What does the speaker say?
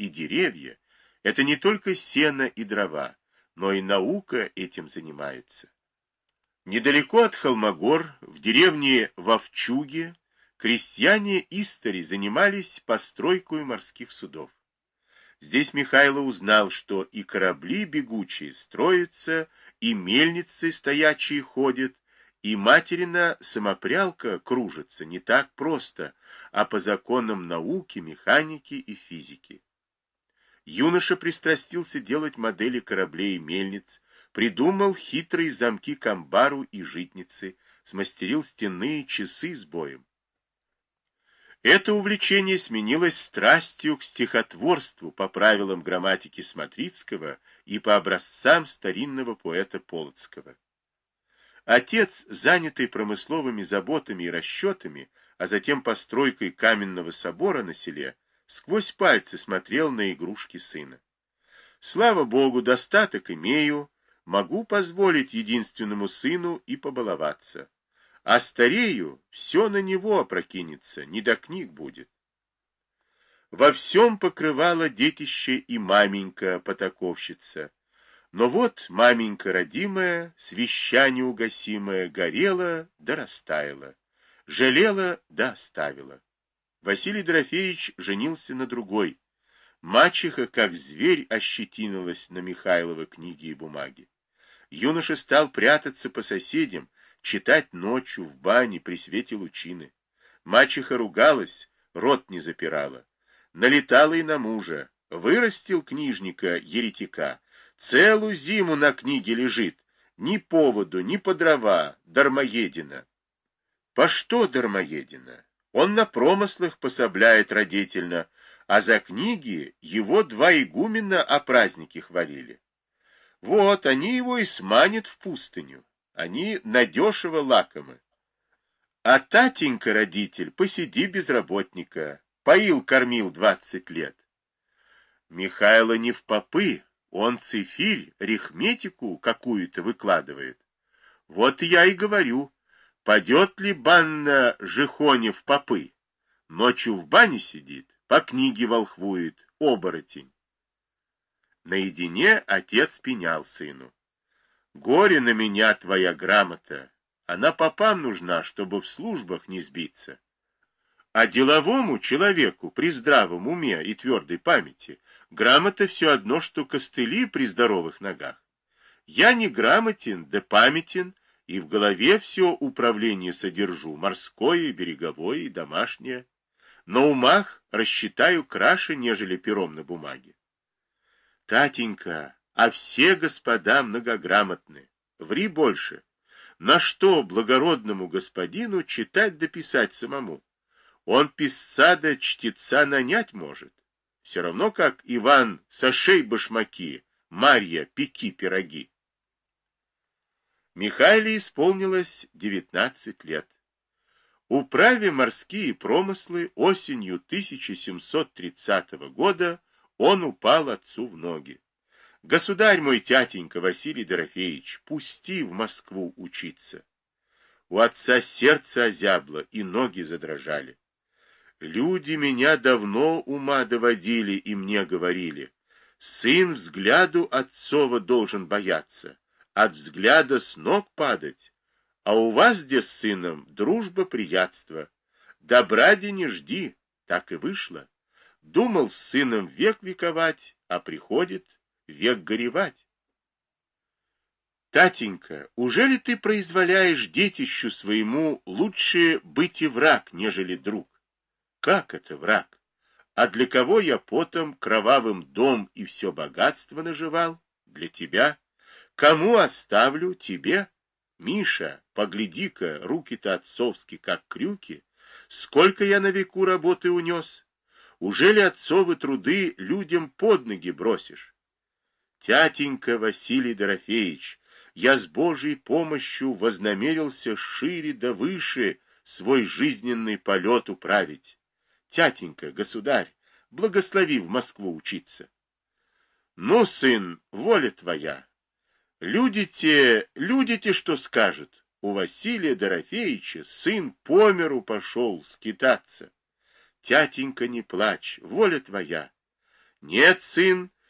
и деревья — это не только сено и дрова, но и наука этим занимается. Недалеко от Холмогор, в деревне Вовчуге, крестьяне истори занимались постройкой морских судов. Здесь Михайло узнал, что и корабли бегучие строятся, и мельницы стоячие ходят, и материна самопрялка кружится не так просто, а по законам науки, механики и физики. Юноша пристрастился делать модели кораблей и мельниц, придумал хитрые замки к амбару и житницы, смастерил стенные часы с боем. Это увлечение сменилось страстью к стихотворству по правилам грамматики Смотрицкого и по образцам старинного поэта Полоцкого. Отец, занятый промысловыми заботами и расчетами, а затем постройкой каменного собора на селе, сквозь пальцы смотрел на игрушки сына. «Слава Богу, достаток имею, могу позволить единственному сыну и побаловаться. А старею, все на него опрокинется, не до книг будет». Во всем покрывала детище и маменька потаковщица. Но вот маменька родимая, свеща неугасимая, горела да растаяла, жалела да оставила. Василий Дорофеевич женился на другой. Мачеха, как зверь, ощетинилась на Михайловы книги и бумаги. Юноша стал прятаться по соседям, читать ночью в бане при свете лучины. Мачеха ругалась, рот не запирала. Налетала и на мужа. Вырастил книжника-еретика. Целую зиму на книге лежит. Ни поводу, ни по дрова, дармоедина. По что дармоедина? Он на промыслах пособляет родительно, а за книги его два игумена о празднике хвалили. Вот, они его и сманят в пустыню. Они надешево лакомы. А татенька, родитель, посиди без работника. Поил, кормил 20 лет. Михайло не в попы, он цифирь, арифметику какую-то выкладывает. Вот я и говорю, падет ли банна Жихоне в попы? Ночью в бане сидит, по книге волхвует, оборотень. Наедине отец пенял сыну. Горе на меня твоя грамота, она попам нужна, чтобы в службах не сбиться. А деловому человеку при здравом уме и твердой памяти грамота все одно, что костыли при здоровых ногах. Я не грамотен, да памятен, и в голове все управление содержу, морское, береговое и домашнее. На умах рассчитаю краше, нежели пером на бумаге. Татенька, а все господа многограмотны. Ври больше. На что благородному господину читать да писать самому? Он писца да чтеца нанять может. Все равно, как Иван сошей башмаки, Марья пеки пироги. Михаиле исполнилось 19 лет. Управе морские промыслы, осенью 1730 года он упал отцу в ноги. «Государь мой, тятенька Василий Дорофеевич, пусти в Москву учиться». У отца сердце озябло и ноги задрожали. Люди меня давно ума доводили и мне говорили, сын взгляду отцова должен бояться, от взгляда с ног падать, а у вас где с сыном дружба, приятство. Добра не жди, так и вышло. Думал с сыном век вековать, а приходит век горевать. Татенька, ужели ты произволяешь детищу своему лучше быть и враг, нежели друг? Как это враг? А для кого я потом кровавым дом и все богатство наживал? Для тебя. Кому оставлю? Тебе. Миша, погляди-ка, руки-то отцовские, как крюки. Сколько я на веку работы унес? Ужели отцовы труды людям под ноги бросишь? Тятенька Василий Дорофеевич, я с Божьей помощью вознамерился шире да выше свой жизненный полет управить. Тятенька, государь, благослови в Москву учиться. Ну, сын, воля твоя. Люди-те, что скажут? У Василия Дорофеевича сын по миру пошел скитаться. Тятенька, не плачь, воля твоя. Нет, сын,